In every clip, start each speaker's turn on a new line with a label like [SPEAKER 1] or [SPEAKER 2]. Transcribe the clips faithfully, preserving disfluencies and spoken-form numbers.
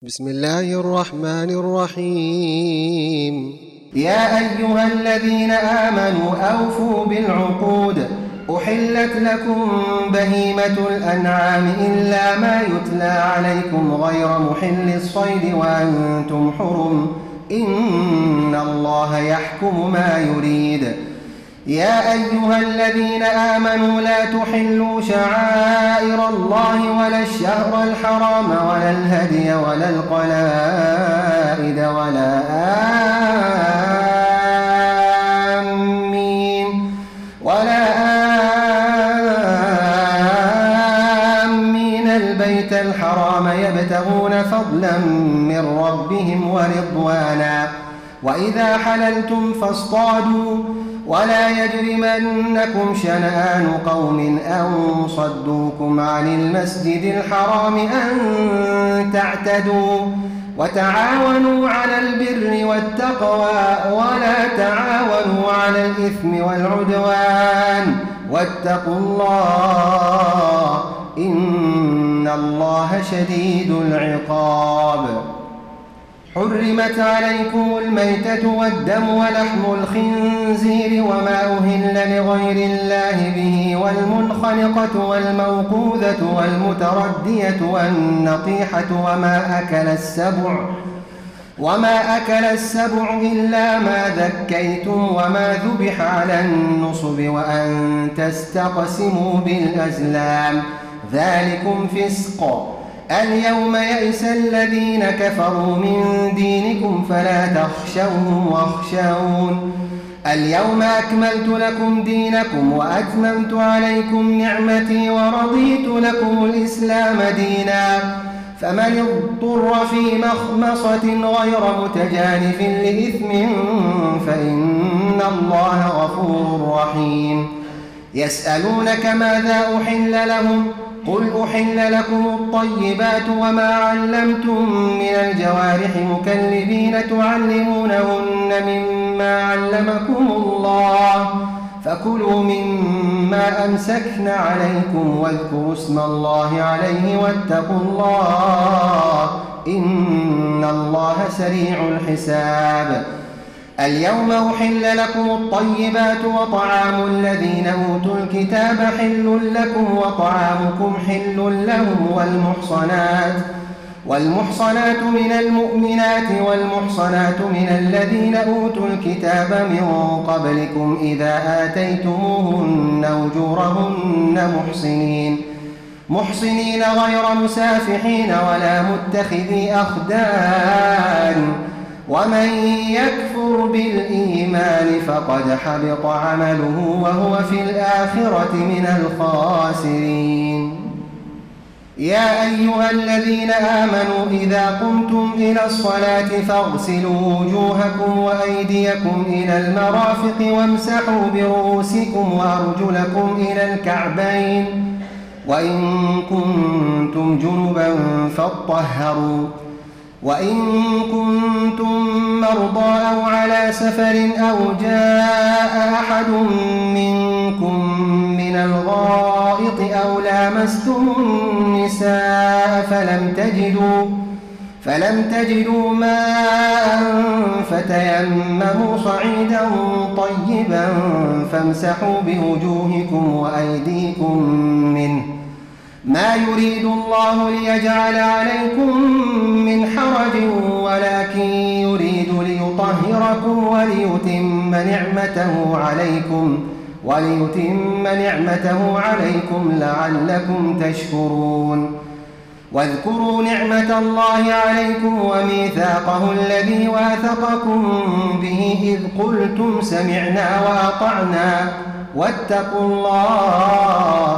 [SPEAKER 1] بسم الله الرحمن الرحيم.
[SPEAKER 2] يا أيها الذين آمنوا أوفوا بالعقود. أحلت لكم بهيمة الأنعام إلا ما يتلى عليكم غير محل الصيد وأنتم حرم، إن الله يحكم ما يريد. يا أيها الذين آمنوا لا تحلوا شعائر الله ولا الشهر الحرام ولا الهدي ولا القلائد ولا آمين ولا آمين البيت الحرام يبتغون فضلا من ربهم ورضوانا. وإذا حللتم فاصطادوا ولا يجرمنكم شنآن قوم أن صدوكم عن المسجد الحرام أن تعتدوا. وتعاونوا على البر والتقوى ولا تعاونوا على الإثم والعدوان، واتقوا الله إن الله شديد العقاب. حرمت عليكم الميتة والدم ولحم الخنزير وما أهل لغير الله به والمنخنقة والموقوذة والمتردية والنطيحة وما أكل السبع وما أكل السبع إلا ما ذكيتم وما ذبح على النصب وأن تستقسموا بالأزلام، ذلكم فسق. اليوم يئس الذين كفروا من دينكم فلا تخشوهم واخشون. اليوم أكملت لكم دينكم وأتممت عليكم نعمتي ورضيت لكم الإسلام دينا. فمن اضطر في مخمصة غير متجانف لإثم فإن الله غفور رحيم. يسألونك ماذا أحل لهم؟ قل أحل لكم الطيبات وما علمتم من الجوارح مكلبين تعلمونهن مما علمكم الله، فكلوا مما أمسكن عليكم واذكروا اسم الله عليه واتقوا الله إن الله سريع الحساب. اليوم أحل لكم الطيبات وطعام الذين أوتوا الكتاب حل لكم وطعامكم حل لهم والمحصنات والمحصنات من المؤمنات والمحصنات من الذين أوتوا الكتاب من قبلكم إذا آتيتموهن أجورهن محصنين محصنين غير مسافحين ولا متخذي أخدان. ومن يكفر بالإيمان فقد حبط عمله وهو في الآخرة من الخاسرين. يا أيها الذين آمنوا إذا قمتم إلى الصلاة فاغسلوا وجوهكم وأيديكم إلى المرافق وامسحوا برؤوسكم وأرجلكم إلى الكعبين، وإن كنتم جنبا فاطهروا، وإن كنتم مرضى أو على سفر أو جاء أحد منكم من الغائط أو لامستم النساء فلم تجدوا فلم تجدوا ماء فتيمموا صعيدا طيبا فامسحوا بوجوهكم وأيديكم منه، ما يريد الله ليجعل عليكم من حرج ولكن يريد ليطهركم وليتم نعمته عليكم وليتم نعمته عليكم لعلكم تشكرون. واذكروا نعمة الله عليكم وميثاقه الذي واثقكم به إذ قلتم سمعنا وأطعنا واتقوا الله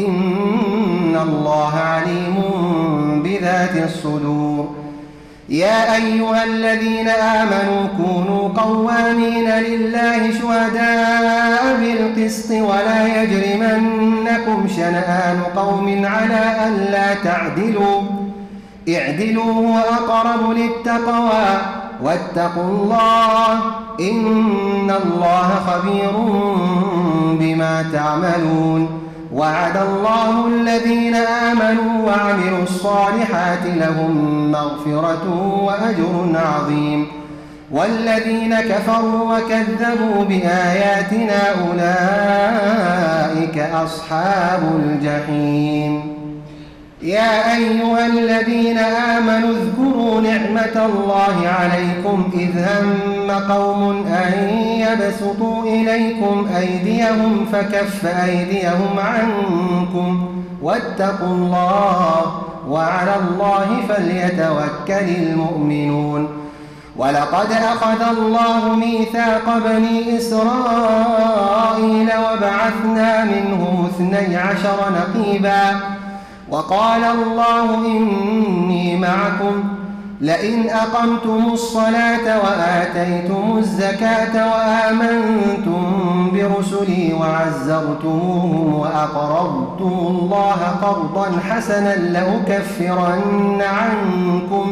[SPEAKER 2] إن الله عليم بذات الصدور. يا أيها الذين آمنوا كونوا قوامين لله شهداء بالقسط ولا يجرمنكم شنآن قوم على ألا تعدلوا اعدلوا هو أقرب للتقوى واتقوا الله إن الله خبير بما تعملون. وعد الله الذين آمنوا وعملوا الصالحات لهم مغفرة وأجر عظيم والذين كفروا وكذبوا بآياتنا أولئك أصحاب الجحيم. يا أيها الذين آمنوا اذكروا نعمة الله عليكم إذ هم قوم أن يبسطوا إليكم أيديهم فكف أيديهم عنكم واتقوا الله وعلى الله فليتوكل المؤمنون. ولقد أخذ الله ميثاق بني إسرائيل وبعثنا منهم اثني عشر نقيبا وقال الله إني معكم لئن أقمتم الصلاة وآتيتم الزكاة وآمنتم برسلي وعزرتموهم وأقرضتم الله قرضا حسنا لأكفرن عنكم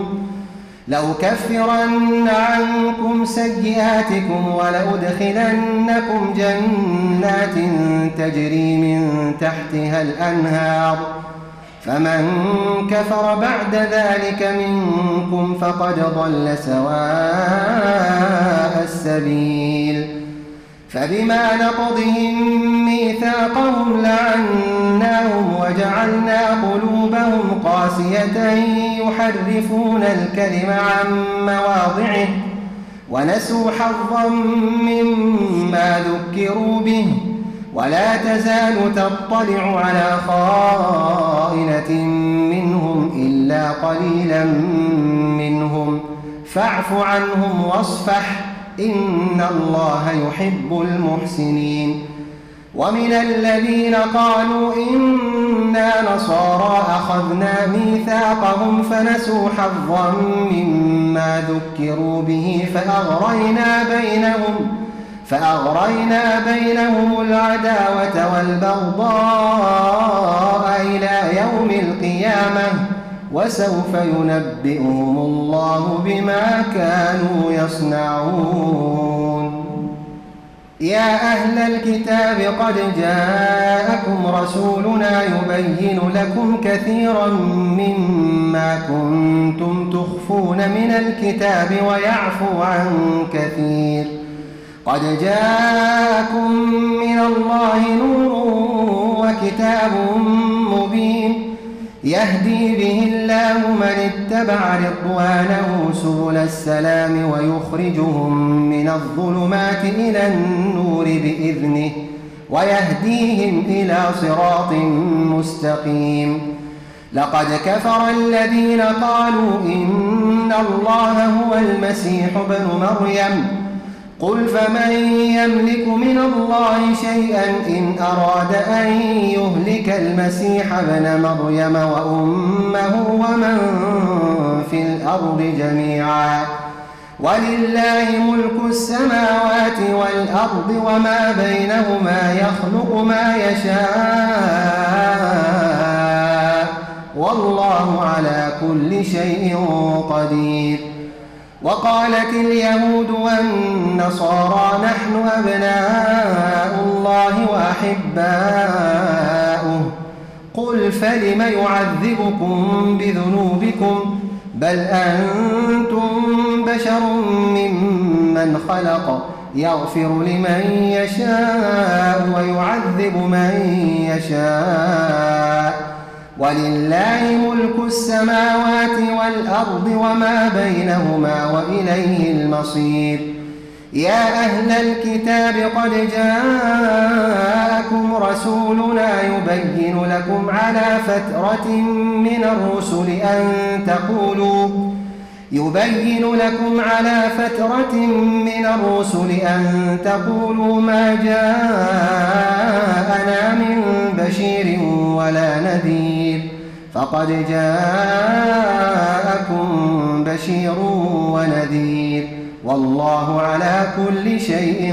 [SPEAKER 2] لأكفرن عنكم سيئاتكم ولأدخلنكم جنات تجري من تحتها الأنهار فمن كفر بعد ذلك منكم فقد ضل سواء السبيل. فبما نقضهم ميثاقهم لعناهم وجعلنا قلوبهم قاسية يحرفون الكلم عن مواضعه ونسوا حظا مما ذكروا به ولا تزال تطلع على خائنة منهم إلا قليلا منهم فاعف عنهم واصفح إن الله يحب المحسنين. ومن الذين قالوا إنا نصارى أخذنا ميثاقهم فنسوا حظا مما ذكروا به فأغرينا بينهم فأغرينا بينهم العداوة والبغضاء إلى يوم القيامة وسوف ينبئهم الله بما كانوا يصنعون. يا أهل الكتاب قد جاءكم رسولنا يبين لكم كثيرا مما كنتم تخفون من الكتاب ويعفو عن كثير قد جاءكم من الله نور وكتاب مبين يهدي به الله من اتبع رضوانه سبل السلام ويخرجهم من الظلمات إلى النور بإذنه ويهديهم إلى صراط مستقيم. لقد كفر الذين قالوا إن الله هو المسيح ابن مريم قل فمن يملك من الله شيئا إن أراد أن يهلك المسيح ابن مريم وأمه ومن في الأرض جميعا ولله ملك السماوات والأرض وما بينهما يخلق ما يشاء والله على كل شيء قدير. وقالت اليهود والنصارى نحن أبناء الله وأحباؤه قل فلم يعذبكم بذنوبكم بل أنتم بشر ممن خلق يغفر لمن يشاء ويعذب من يشاء ولله ملك السماوات والأرض وما بينهما وإليه المصير. يا أهل الكتاب قد جاءكم رسولنا يبين لكم على فترة من الرسل أن تقولوا يبين لكم على فترة من الرسل أن تقولوا ما جاءنا من بشير ولا نذير فقد جاءكم بشير ونذير والله على كل شيء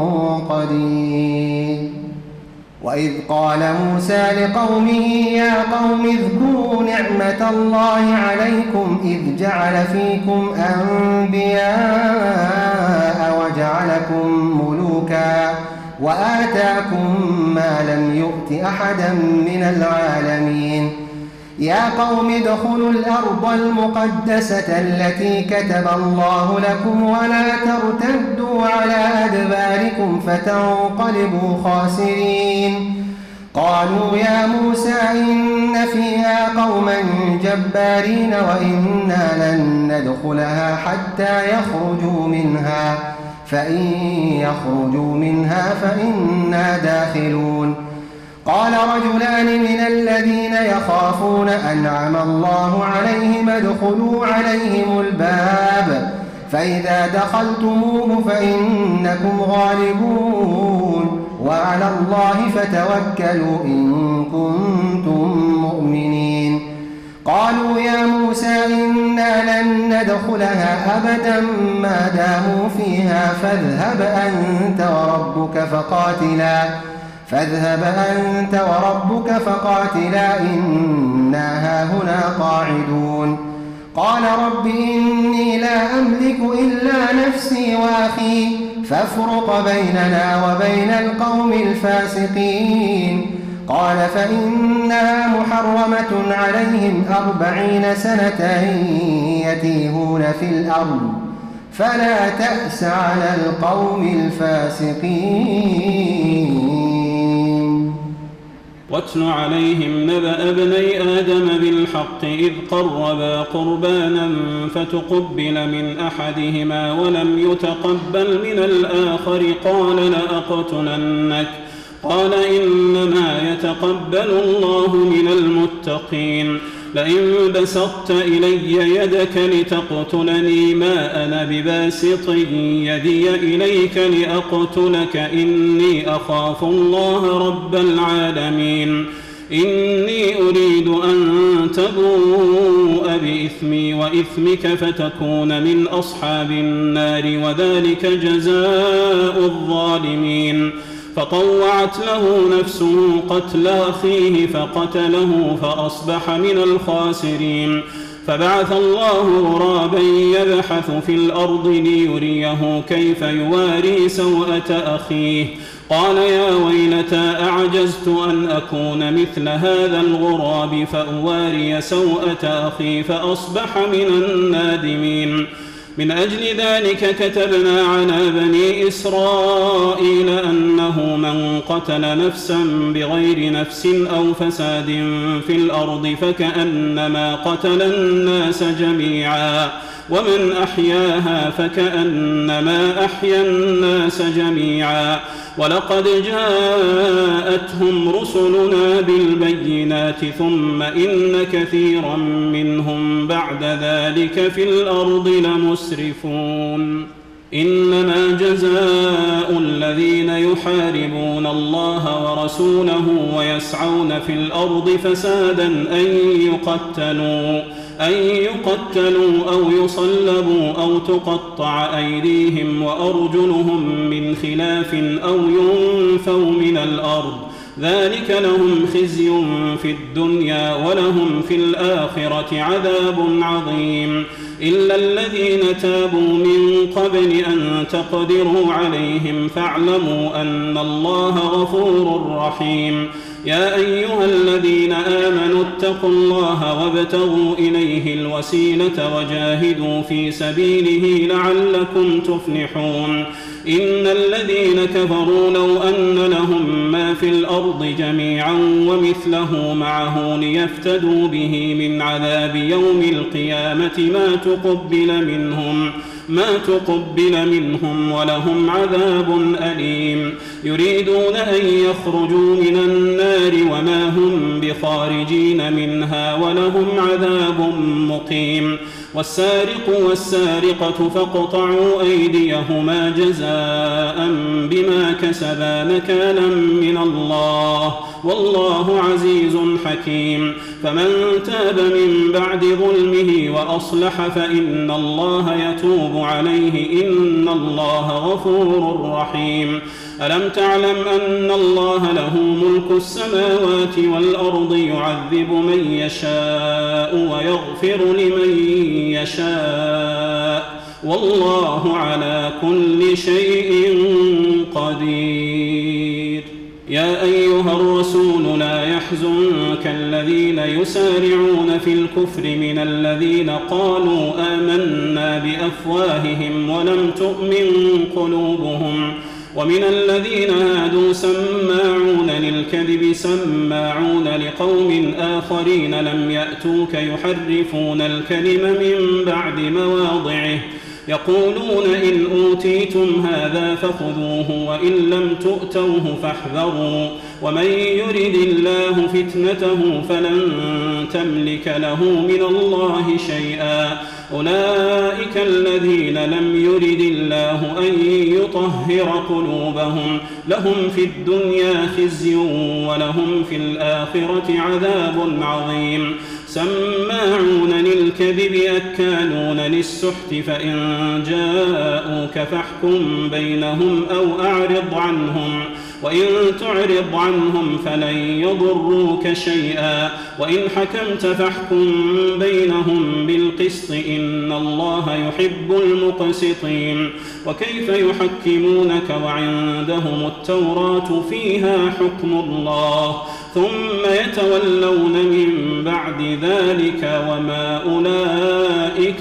[SPEAKER 2] قدير. وإذ قال موسى لقومه يا قوم اذكروا نعمة الله عليكم إذ جعل فيكم أنبياء وجعلكم ملوكا وآتاكم ما لم يؤت أحدا من العالمين. يا قوم ادخلوا الأرض المقدسة التي كتب الله لكم ولا ترتدوا على أدباركم فتنقلبوا خاسرين. قالوا يا موسى إن فيها قوما جبارين وإنا لن ندخلها حتى يخرجوا منها فإن يخرجوا منها فإنا داخلون. قال رجلان من الذين يخافون أنعم الله عليهم ادخلوا عليهم الباب فإذا دخلتموه فإنكم غالبون وعلى الله فتوكلوا إن كنتم مؤمنين. قالوا يا موسى إنا لن ندخلها أبدا ما داموا فيها فاذهب أنت وربك فقاتلا فاذهب أنت وربك فقاتلا إنا هاهنا قاعدون. قال رب إني لا أملك إلا نفسي وأخي فافرق بيننا وبين القوم الفاسقين. قال فإنها محرمة عليهم أربعين سنة يتيهون في الأرض فلا تأس على القوم الفاسقين.
[SPEAKER 3] واتل عليهم نبأ ابني آدم بالحق إذ قربا قربانا فتقبل من أحدهما ولم يتقبل من الآخر قال لأقتلنك قال إنما يتقبل الله من المتقين. لئن بسطت إلي يدك لتقتلني ما أنا بباسط يدي إليك لأقتلك إني أخاف الله رب العالمين. إني أريد أن تبوء بإثمي وإثمك فتكون من أصحاب النار وذلك جزاء الظالمين. فطوعت له نفسه قتل أخيه فقتله فأصبح من الخاسرين. فبعث الله غرابا يبحث في الأرض ليريه كيف يواري سوءة أخيه قال يا ويلتى أعجزت أن أكون مثل هذا الغراب فأواري سوءة أخي فأصبح من النادمين. من أجل ذلك كتبنا على بني إسرائيل أنه من قتل نفسا بغير نفس أو فساد في الأرض فكأنما قتل الناس جميعا ومن أحياها فكأنما أحيا الناس جميعا. ولقد جاءتهم رسلنا بالبينات ثم إن كثيرا منهم بعد ذلك في الأرض لمسرفون. إنما جزاء الذين يحاربون الله ورسوله ويسعون في الأرض فسادا أن يقتلوا أن يقتلوا أو يصلبوا أو تقطع أيديهم وأرجلهم من خلاف أو ينفوا من الأرض ذلك لهم خزي في الدنيا ولهم في الآخرة عذاب عظيم. إلا الذين تابوا من قبل أن تقدروا عليهم فاعلموا أن الله غفور رحيم. يا أيها الذين آمنوا اتقوا الله وابتغوا إليه الوسيلة وجاهدوا في سبيله لعلكم تفلحون. إن الذين كفروا لو أن لهم ما في الأرض جميعا ومثله معه ليفتدوا به من عذاب يوم القيامة ما تقبل منهم ما تقبل منهم ولهم عذاب أليم. يريدون أن يخرجوا من النار وما هم بخارجين منها ولهم عذاب مقيم. والسارق والسارقة فاقطعوا أيديهما جزاء بما كسبا نكالا من الله والله عزيز حكيم. فمن تاب من بعد ظلمه وأصلح فإن الله يتوب عليه إن الله غفور رحيم. ألم تعلم أن الله له ملك السماوات والأرض يعذب من يشاء ويغفر لمن يشاء والله على كل شيء قدير. يا أيها الرسول لا يحزنك الذين يسارعون في الكفر من الذين قالوا آمنا بأفواههم ولم تؤمن قلوبهم، ومن الذين هادوا سماعون للكذب سماعون لقوم آخرين لم يأتوك يحرفون الكلم من بعد مواضعه، يقولون إن أوتيتم هذا فخذوه وإن لم تؤتوه فاحذروا، ومن يرد الله فتنته فلن تملك له من الله شيئا. أولئك الذين لم يرد الله أن يطهر قلوبهم، لهم في الدنيا خزي ولهم في الآخرة عذاب عظيم. سماعون للكذب أكالون للسحت، فإن جاءوك فاحكم بينهم أو أعرض عنهم، وإن تعرض عنهم فلن يضروك شيئا، وإن حكمت فاحكم بينهم بالقسط إن الله يحب المقسطين. وكيف يحكمونك وعندهم التوراة فيها حكم الله ثم يتولون من بعد ذلك وما أولئك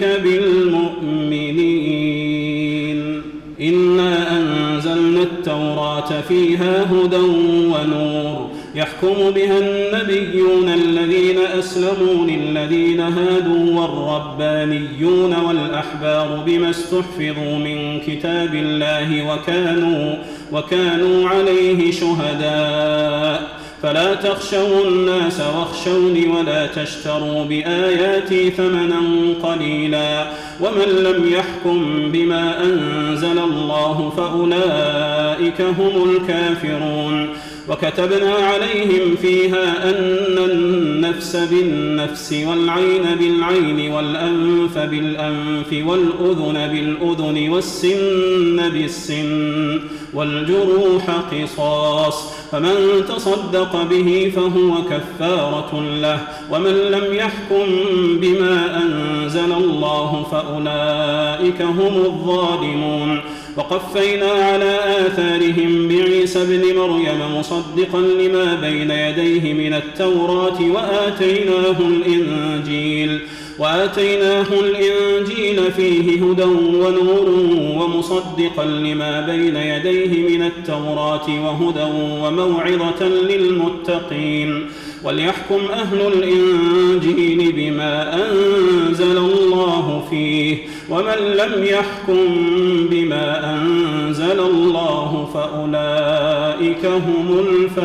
[SPEAKER 3] بالمؤمنين. إنا أنزلنا التوراة فيها هدى ونور، يحكم بها النبيون الذين أسلموا للذين هادوا والربانيون والأحبار بما استحفظوا من كتاب الله وكانوا, وكانوا عليه شهداء. فلا تخشوا الناس واخشوني ولا تشتروا بآياتي ثمنا قليلا، ومن لم يحكم بما أنزل الله فأولئك هم الكافرون. وكتبنا عليهم فيها أن النفس بالنفس والعين بالعين والأنف بالأنف والأذن بالأذن والسن بالسن والجروح قصاص، فمن تصدق به فهو كفارة له، ومن لم يحكم بما أنزل الله فأولئك هم الظالمون. وقفينا على آثارهم بعيسى ابن مريم مصدقا لما بين يديه من التوراة وآتيناه الإنجيل وآتيناه الإنجيل فيه هدى ونور ومصدقا لما بين يديه من التوراة وهدى وموعظة للمتقين. وليحكم أهل الإنجيل بما أنزل الله فيه، ومن لم يحكم بما أنزل الله فأولئك هم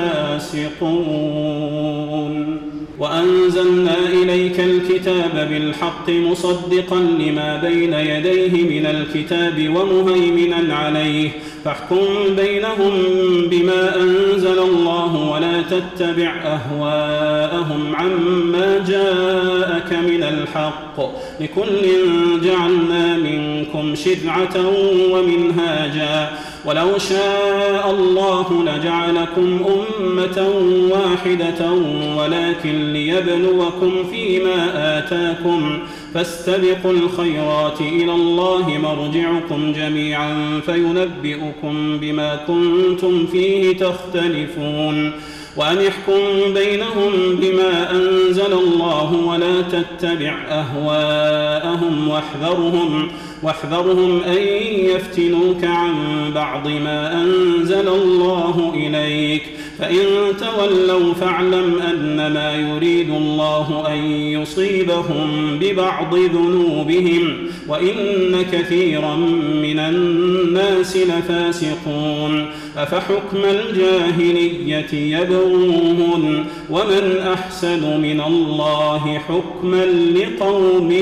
[SPEAKER 3] الفاسقون. وأنزلنا إليك الكتاب بالحق مصدقا لما بين يديه من الكتاب ومهيمنا عليه، فاحكم بينهم بما أنزل الله ولا تتبع أهواءهم عما جاءك من الحق، لكل جعلنا منكم شرعة ومنهاجا، ولو شاء الله لجعلكم أمة واحدة ولكن ليبلوكم فيما آتاكم، فاستبقوا الخيرات إلى الله مرجعكم جميعا فينبئكم بما كنتم فيه تختلفون. وأن يحكم بينهم بما أنزل الله ولا تتبع أهواءهم واحذرهم واحذرهم أن يفتنوك عن بعض ما أنزل الله إليك، فإن تولوا فاعلم أنما يريد الله أن يصيبهم ببعض ذنوبهم وإن كثيرا من الناس لفاسقون. أفحكم الجاهلية يبغون ومن أحسن من الله حكما لقوم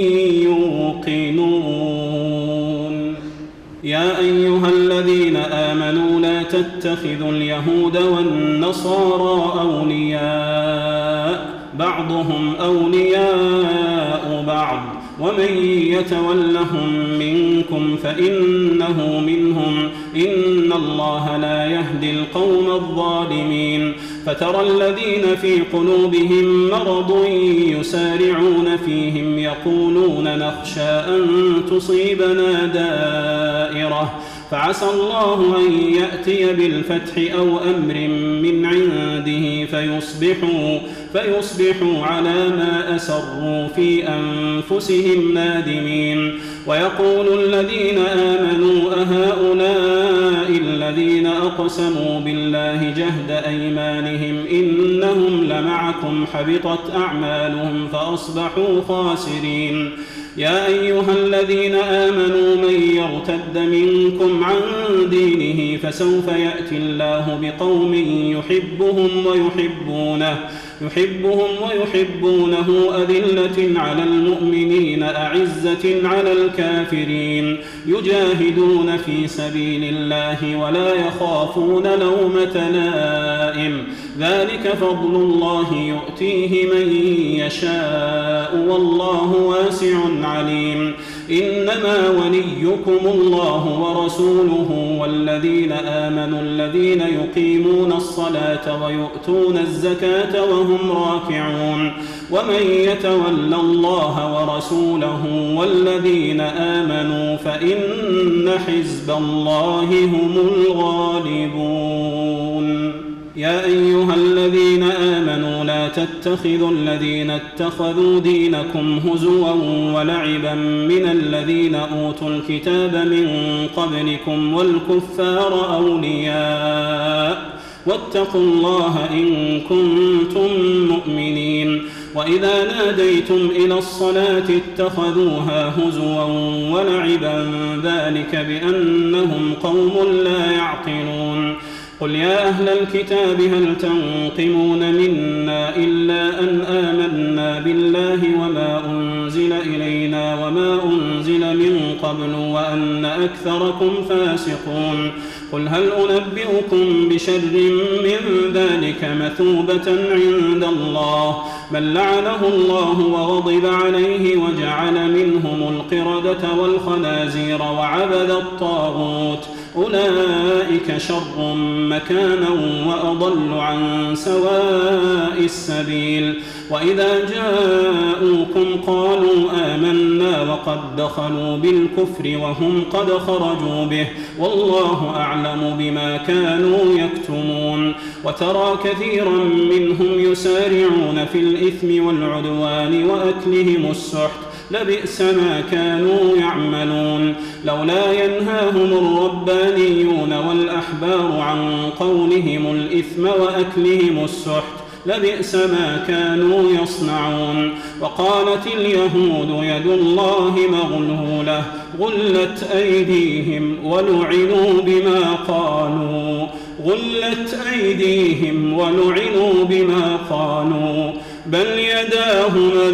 [SPEAKER 3] يوقنون. يا أيها الذين آمنوا لا تتخذوا اليهود والنصارى أولياء بعضهم أولياء بعض ومن يتولهم منكم فإنه منهم إن الله لا يهدي القوم الظالمين. فترى الذين في قلوبهم مرض يسارعون فيهم يقولون نخشى أن تصيبنا دائرة فعسى الله أن يأتي بالفتح أو أمر من عنده فيصبحوا, فيصبحوا على ما أسروا في أنفسهم نادمين. ويقول الذين آمنوا أهؤلاء الذين أقسموا بالله جهد أيمانهم إنهم لمعكم حبطت أعمالهم فأصبحوا خاسرين. يا أيها الذين آمنوا من يرتد منكم عن دينه فسوف يأتي الله بقوم يحبهم ويحبونه يحبهم ويحبونه أذلة على المؤمنين أعزة على الكافرين يجاهدون في سبيل الله ولا يخافون لومة لائم ذلك فضل الله يؤتيه من يشاء والله واسع عليم. إنما وليكم الله ورسوله والذين آمنوا الذين يقيمون الصلاة ويؤتون الزكاة وهم راكعون ومن يتول الله ورسوله والذين آمنوا فإن حزب الله هم الغالبون. يا أيها الذين آمنوا لا تتخذوا الذين اتخذوا دينكم هزوا ولعبا من الذين أوتوا الكتاب من قبلكم والكفار أولياء واتقوا الله إن كنتم مؤمنين. وإذا ناديتم إلى الصلاة اتخذوها هزوا ولعبا ذلك بأنهم قوم لا يعقلون. قل يا أهل الكتاب هل تنقمون منا إلا أن آمنا بالله وما أنزل إلينا وما أنزل من قبل وأن أكثركم فاسقون. قل هل أنبئكم بشر من ذلك مثوبة عند الله من لعنه الله وغضب عليه وجعل منهم القردة والخنازير وعبد الطاغوت أولئك شر مكانا وأضل عن سواء السبيل. وإذا جاءوكم قالوا آمنا وقد دخلوا بالكفر وهم قد خرجوا به والله أعلم بما كانوا يكتمون. وترى كثيرا منهم يسارعون في الإثم والعدوان وأكلهم السحت لبئس ما كانوا يعملون. لولا ينهاهم الربانيون والأحبار عن قولهم الإثم وأكلهم السحت لبئس ما كانوا يصنعون. وقالت اليهود يد الله مغلولة غلت أيديهم ولعنوا بما قالوا غلت أيديهم ولعنوا بما قالوا بل يداه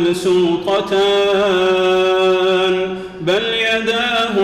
[SPEAKER 3] مبسوطتان بل يداه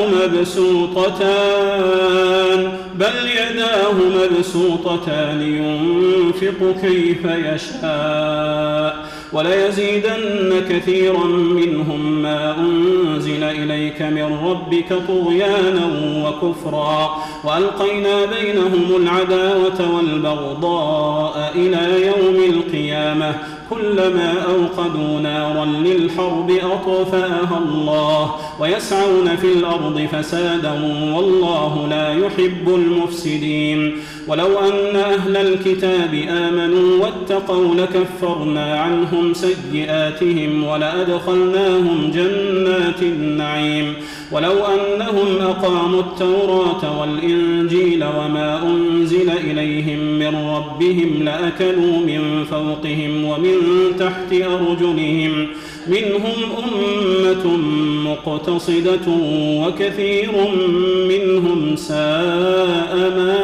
[SPEAKER 3] مبسوطتان بل يداه مبسوطتان ينفق كيف يشاء وليزيدن كثيرا منهم ما أنزل إليك من ربك طغيانا وكفرا وألقينا بينهم العداوة والبغضاء إلى يوم القيامة كلما أوقدوا نارا للحرب أطفأها الله ويسعون في الأرض فسادا والله لا يحب المفسدين. ولو أن أهل الكتاب آمنوا واتقوا لكفرنا عنهم سيئاتهم ولأدخلناهم جنات النعيم. ولو أنهم أقاموا التوراة والإنجيل وما أنزل إليهم من ربهم لأكلوا من فوقهم ومن تحت أرجلهم منهم أمة مقتصدة وكثير منهم ساء ما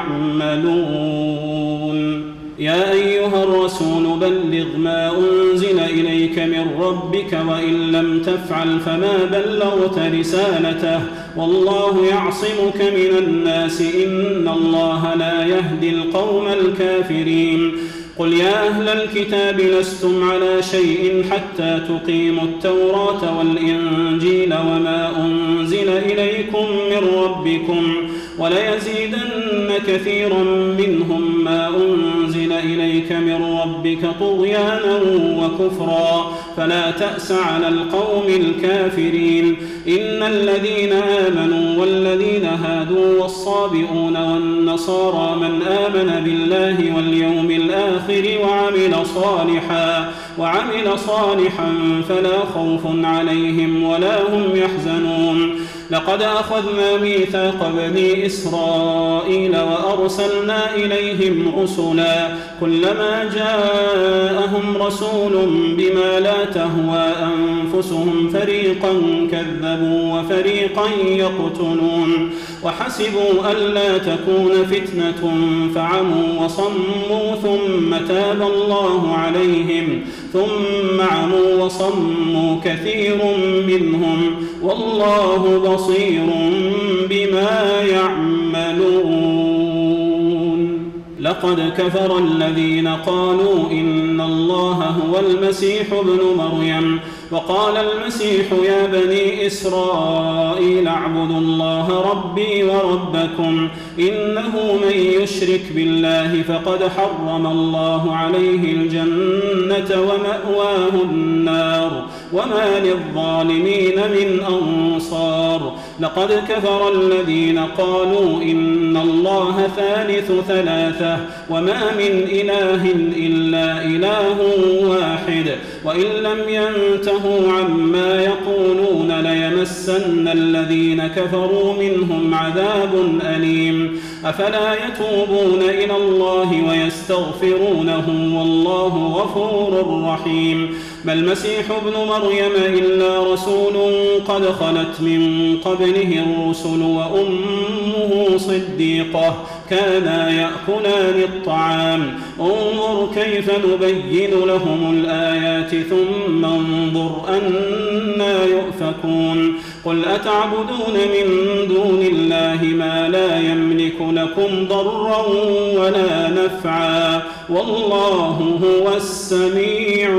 [SPEAKER 3] يعملون. يا أيها الرسول بلغ ما أنزل إليك من ربك وإن لم تفعل فما بلغت رسالته والله يعصمك من الناس إن الله لا يهدي القوم الكافرين. قل يا أهل الكتاب لستم على شيء حتى تقيموا التوراة والإنجيل وما أنزل إليكم من ربكم وليزيدن كثيرا منهم ما أنزل إليك من ربك طغيانا وكفرا فلا تأس على القوم الكافرين. إن الذين آمنوا والذين هادوا والصابئون والنصارى من آمن بالله واليوم الآخر وعمل صالحا وعمل صالحا فلا خوف عليهم ولا هم يحزنون. لقد أخذنا ميثاق بني إسرائيل وأرسلنا إليهم رسلا كلما جاءهم رسول بما لا تهوى أنفسهم فريقا كذبوا وفريقا يقتلون وحسبوا ألا تكون فتنة فعموا وصموا ثم تاب الله عليهم ثم عموا وصموا كثير منهم والله بصير بما يعملون. لقد كفر الذين قالوا إن الله هو المسيح ابن مريم وقال المسيح يا بني إسرائيل اعبدوا الله ربي وربكم إنه من يشرك بالله فقد حرم الله عليه الجنة ومأواه النار وما للظالمين من أنصار. لقد كفر الذين قالوا إن الله ثالث ثلاثة وما من إله إلا إله واحد وإن لم ينتهوا عما يقولون ليمسن الذين كفروا منهم عذاب أليم. أفلا يتوبون إلى الله ويستغفرونه والله غفور رحيم. ما المسيح ابن مريم إلا رسول قد خلت من قبله الرسل وأمه صديقة كانا يأكلان الطعام انظر كيف نبين لهم الآيات ثم انظر أنا يؤفكون. قل أتعبدون من دون الله ما لا يملك لكم ضرا ولا نفعا والله هو السميع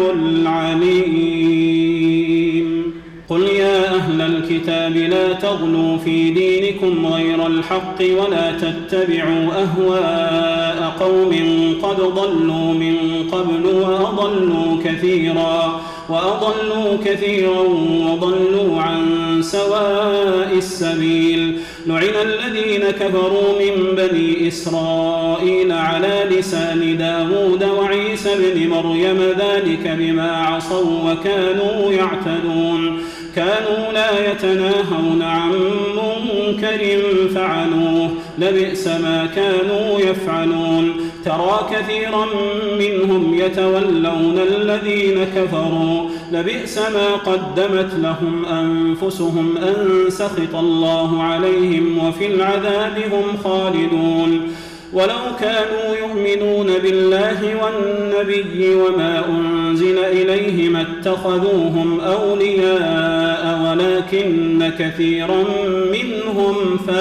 [SPEAKER 3] العليم. قل يا أهل الكتاب لا تغلوا في دينكم غير الحق ولا تتبعوا أهواء قوم قد ضلوا من قبل وأضلوا كثيرا وأضلوا كثيرا وضلوا عن سواء السبيل. لعن الذين كفروا من بني إسرائيل على لسان داود وعيسى بن مريم ذلك بما عصوا وكانوا يعتدون كانوا لا يتناهون عن منكر فعلوه لبئس ما كانوا يفعلون. ترى كثيرا منهم يتولون الذين كفروا لبئس ما قدمت لهم أنفسهم أن سخط الله عليهم وفي العذاب هم خالدون. ولو كانوا يؤمنون بالله والنبي وما أنزل إليه ما اتخذوهم أولياء ولكن كثيرا منهم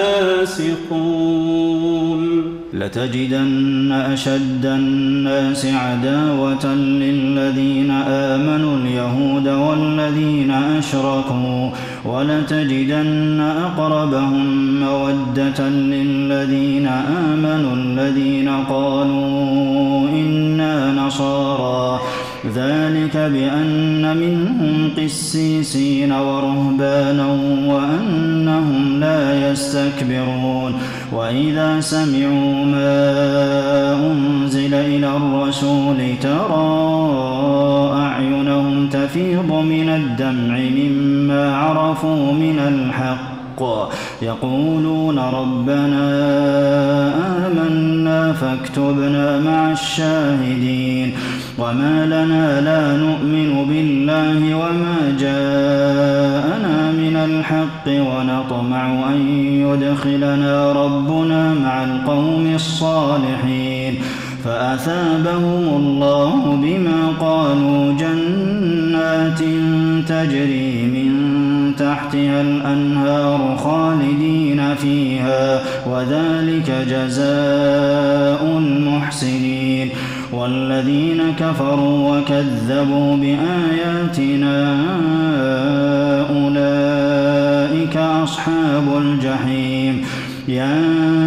[SPEAKER 3] فاسقون.
[SPEAKER 4] لتجدن أشد الناس عداوة للذين آمنوا اليهود والذين أشركوا ولتجدن أقربهم مودة للذين آمنوا الذين قالوا إنا نصارى ذلك بأن منهم قسيسين ورهبانا وأنهم لا يستكبرون. وإذا سمعوا ما أنزل إلى الرسول ترى أعينهم تفيض من الدمع مما عرفوا من الحق يقولون ربنا آمنا فاكتبنا مع الشاهدين. وما لنا لا نؤمن بالله وما جاءنا من الحق ونطمع أن يدخلنا ربنا مع القوم الصالحين فأثابهم الله بما قالوا جنات تجري من تحتها الأنهار خالدين فيها وذلك جزاء المحسنين. والذين كفروا وكذبوا بآياتنا أولئك أصحاب الجحيم يا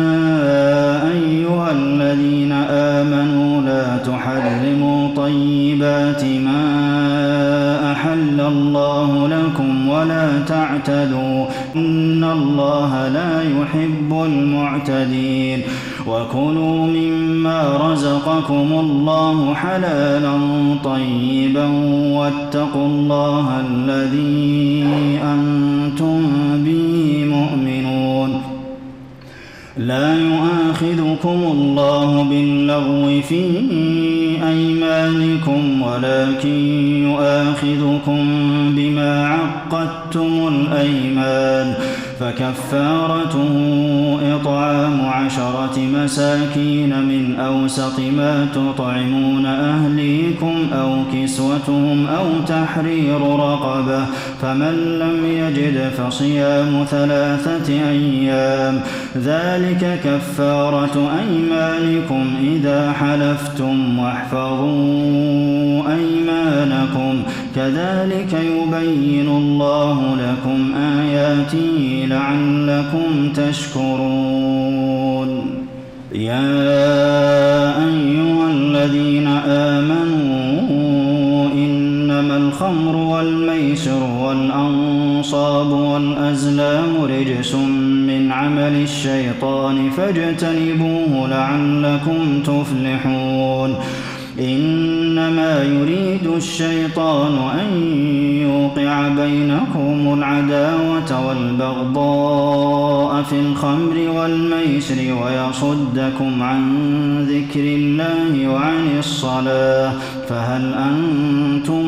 [SPEAKER 4] أيها الذين آمنوا لا تحرموا طيبات ما أحل الله لكم ولا تعتدوا إن الله لا يحب المعتدين وكلوا مما رزقكم الله حلالا طيبا واتقوا الله الذي أنتم به مؤمنون لا يؤاخذكم الله باللغو في أيمانكم ولكن يؤاخذكم بما عقدتم الأيمان فكفارته إطعام عشرة مساكين من أوسط ما تطعمون أهليكم أو كسوتهم أو تحرير رقبة فمن لم يجد فصيام ثلاثة أيام ذلك كفارة أيمانكم إذا حلفتم واحفظوا أيمانكم كذلك يبين الله لكم آياته لعلكم تشكرون يا أيها الذين آمنوا إنما الخمر والميسر والأنصاب والأزلام رجس من عمل الشيطان فاجتنبوه لعلكم تفلحون إنما يريد الشيطان أن يوقع بينكم العداوة والبغضاء في الخمر والميسر ويصدكم عن ذكر الله وعن الصلاة فهل أنتم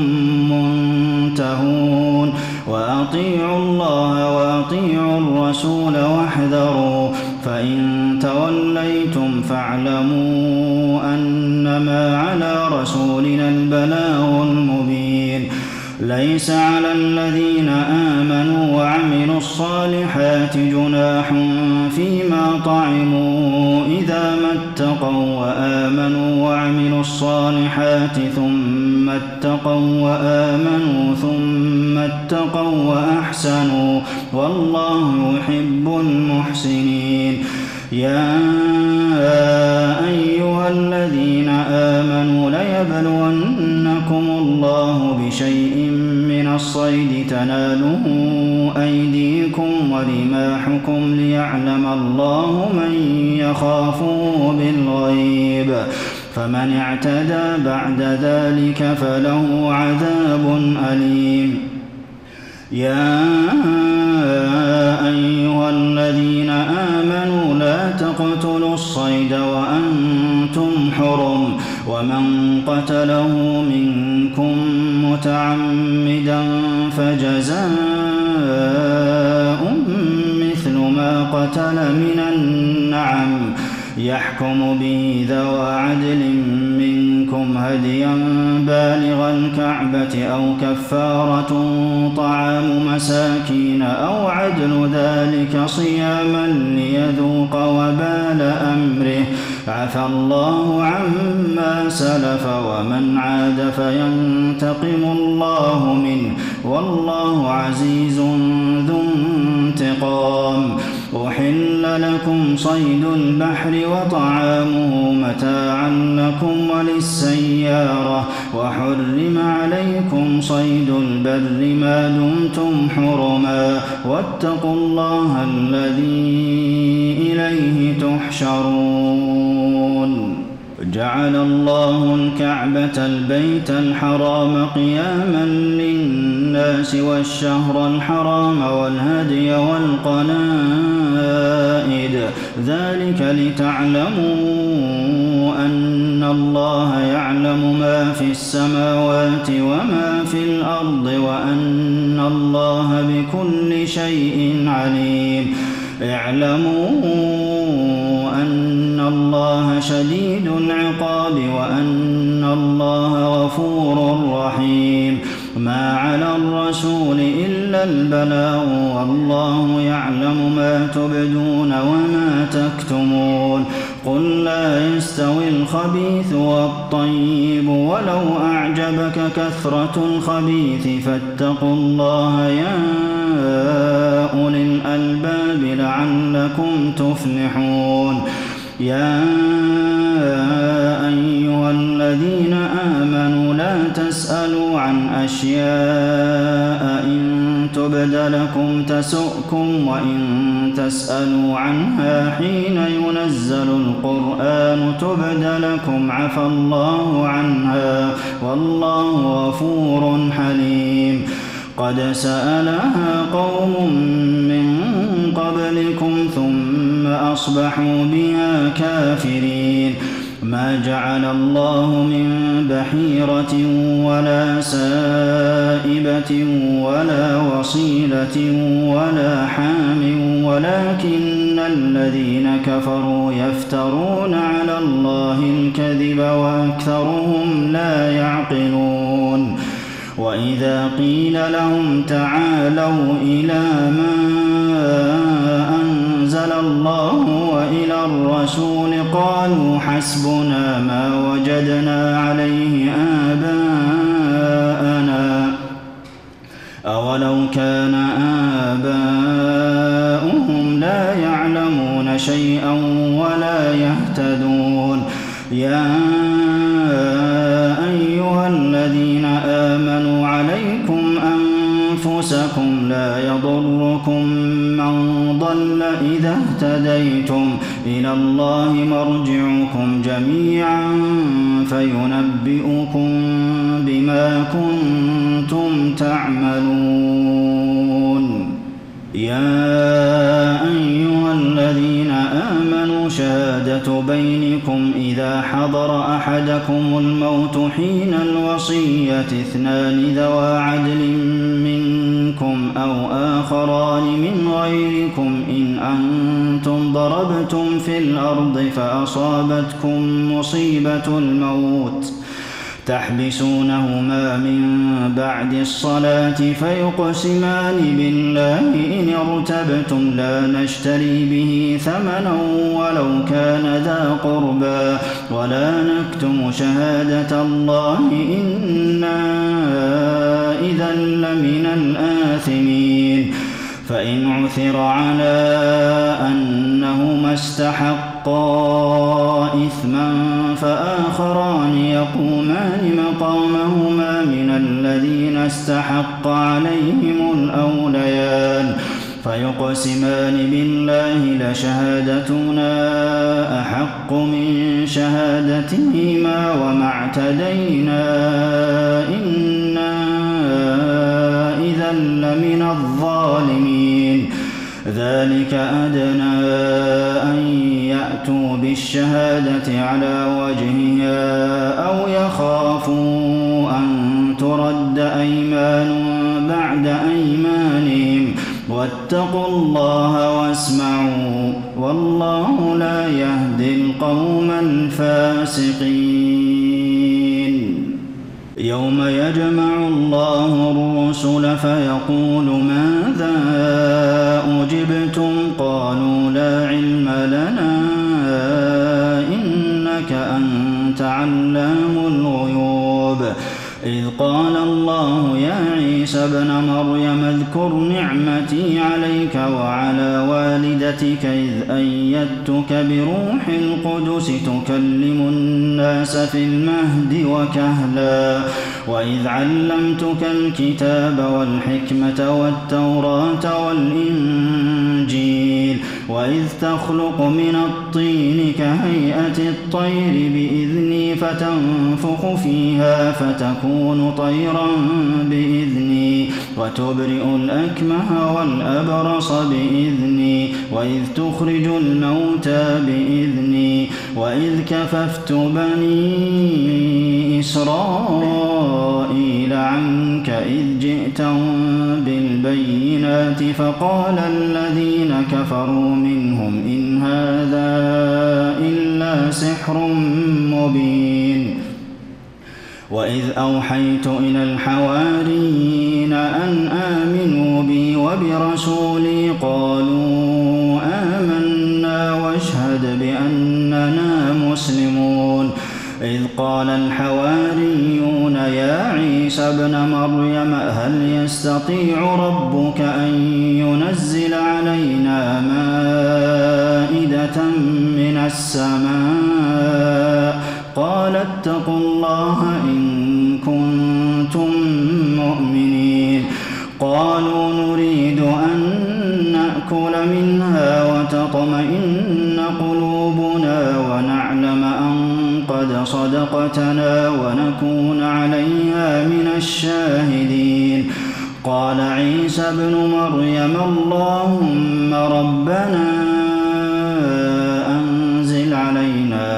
[SPEAKER 4] منتهون وأطيعوا الله وأطيعوا الرسول واحذروا فإن توليتم فاعلموا أنما على رسولنا البلاغ المبين ليس على الذين آمنوا وعملوا الصالحات جناح فيما طعموا إذا ما اتقوا وآمنوا وعملوا الصالحات ثم اتقوا وآمنوا ثم اتقوا وأحسنوا والله يحب المحسنين يا أيها الذين آمنوا ليبلونكم الله بشيء من الصيد تناله أيديكم ورماحكم ليعلم الله من يخافه بالغيب فمن اعتدى بعد ذلك فله عذاب أليم يا أيها الذين آمنوا لا تقتلوا الصيد وأنتم حرم ومن قتله منكم متعمدا فجزاء مثل ما قتل من النعم يحكم به ذوى عدل منكم هديا بالغ الكعبة أو كفارة طعام مساكين أو عدل ذلك صياما ليذوق وبال أمره عفى الله عما سلف ومن عاد فينتقم الله منه والله عزيز ذو انتقام أحل لكم صيد البحر وطعامه متاعا لكم وللسيارة وحرم عليكم صيد البر ما دمتم حرما واتقوا الله الذي إليه تحشرون جعل الله الكعبة البيت الحرام قياما للناس والشهر الحرام والهدي والقلائد ذلك لتعلموا أن الله يعلم ما في السماوات وما في الأرض وأن الله بكل شيء عليم اعلموا أن الله شديد العقاب وأن الله غفور رحيم ما على الرسول إلا البلاغ والله يعلم ما تبدون وما تكتمون قل لا يستوي الخبيث والطيب ولو أعجبك كثرة الخبيث فاتقوا الله يا أولي الألباب لعلكم تفلحون. يا أيها الذين آمنوا لا تسألوا عن أشياء إن تبد لكم تسؤكم وإن تسألوا عنها حين ينزل القرآن تبد لكم عفى الله عنها والله غفور حليم. قد سألها قوم من قبلكم ثم أصبحوا بها كافرين. ما جعل الله من بحيرة ولا سائبة ولا وصيلة ولا حام ولكن الذين كفروا يفترون على الله الكذب وأكثرهم لا يعقلون. وإذا قيل لهم تعالوا إلى ما أنزل الله وإلى الرسول قالوا حسبنا ما وجدنا عليه آباءنا أولو كان آباؤهم لا يعلمون شيئا ولا يهتدون. يا أيها الذين آمنوا عليكم أنفسكم لا يضركم من ضل إذا اهتديتم إلى الله مرجعكم جميعا فينبئكم بما كنتم تعملون. يا أيها الذين آمنوا شهادة بينكم إذا حضر أحدكم الموت حين الوصية اثنان ذوى عدل منكم أو آخران من غيركم إن أنتم ضربتم في الأرض فأصابتكم مصيبة الموت تحبسونهما من بعد الصلاة فيقسمان بالله إن ارتبتم لا نشتري به ثمنا ولو كان ذا قربى ولا نكتم شهادة الله إنا إذا لمن الآثمين. فإن عثر على أنهما استحقا إثما فآخران يقومان مقامهما من الذين استحق عليهم الأوليان فيقسمان بالله لشهادتنا أحق من شهادتهما وما اعتدينا إنا إذا لمن الظالمين. ذلك أدنى أن يأتوا بالشهادة على وجهها أو يخافوا أن ترد أيمان بعد أيمانهم واتقوا الله واسمعوا والله لا يهدي القوم الفاسقين. يوم يجمع الله الرسل فيقول ماذا أجبتم قالوا لا علم لنا إنك أنت علام الغيوب. إذ قال الله يا عيسى ابن مريم اذكر نعمتي عليك وعلى والدتك إذ أيدتك بروح القدس تكلم الناس في المهد وكهلا وإذ علمتك الكتاب والحكمة والتوراة والإنجيل وإذ تخلق من الطين كهيئة الطير بإذني فتنفخ فيها فتكون طيرا بإذني وتبرئ الأكمه والأبرص بإذني وإذ تخرج الموتى بإذني وإذ كففت بني إسرائيل عنك إذ جئتهم بالبينات فقال الذين كفروا منهم إن هذا إلا سحر مبين. وإذ أوحيت إلى الحواريين أن آمنوا بي وبرسولي قالوا آمنا واشهد بأننا مسلمون. إذ قال الحواريون يا عيسى ابن مريم هل يستطيع ربك أن ينزل علينا مائدة السماء قال اتقوا الله إن كنتم مؤمنين قالوا نريد أن نأكل منها وتطمئن قلوبنا ونعلم أن قد صدقتنا ونكون عليها من الشاهدين قال عيسى ابن مريم اللهم ربنا أنزل علينا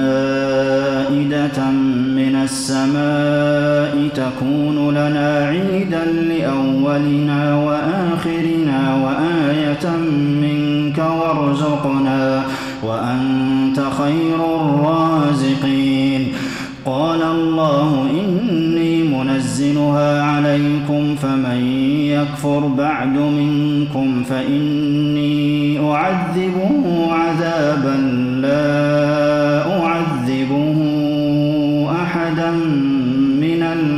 [SPEAKER 4] مائدة من السماء تكون لنا عيدا لأولنا وآخرنا وآية منك وارزقنا وأنت خير الرازقين قال الله إني منزلها عليكم فمن يكفر بعد منكم فإني أعذبه عذابا لا أعذبه أحدا من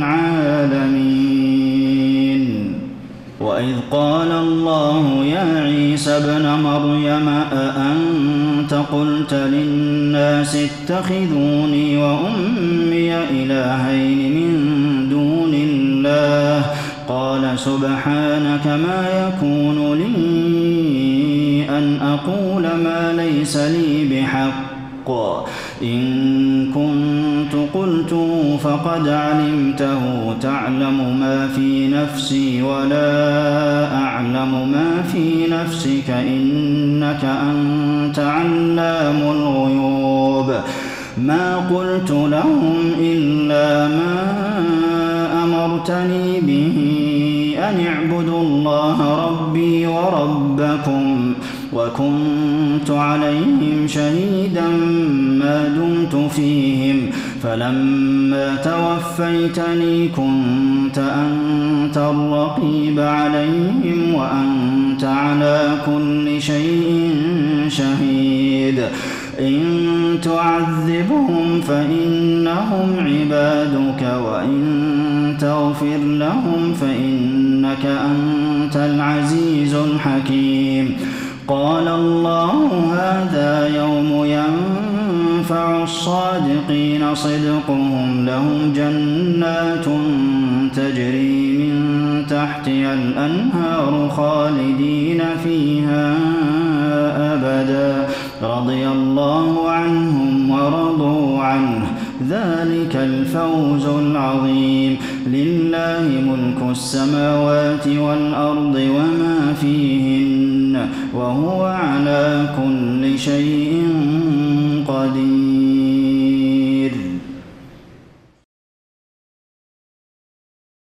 [SPEAKER 4] العالمين وإذ قال الله يا عيسى ابن مريم أأنت قلت للناس اتخذوني وأمي إلهين من دون الله قال سبحانك ما يكون لي أن أقول ما ليس لي بحق إن كنت قلته فقد علمته تعلم ما في نفسي ولا أعلم ما في نفسك إنك أنت علام الغيوب ما قلت لهم إلا ما أمرتني به أن اعبدوا الله ربي وربكم وكنت عليهم شهيدا ما دمت فيهم فلما توفيتني كنت أنت الرقيب عليهم وأنت على كل شيء شهيد إن تعذبهم فإنهم عبادك وإن تغفر لهم فإنك أنت العزيز الحكيم قال الله هذا يوم ينفع الصادقين صدقهم لهم جنات تجري من تحتها الأنهار خالدين فيها أبدا رضي الله عنهم ورضوا عنه ذلك الفوز العظيم لله ملك السماوات والأرض وما فيهن وهو على كل شيء قدير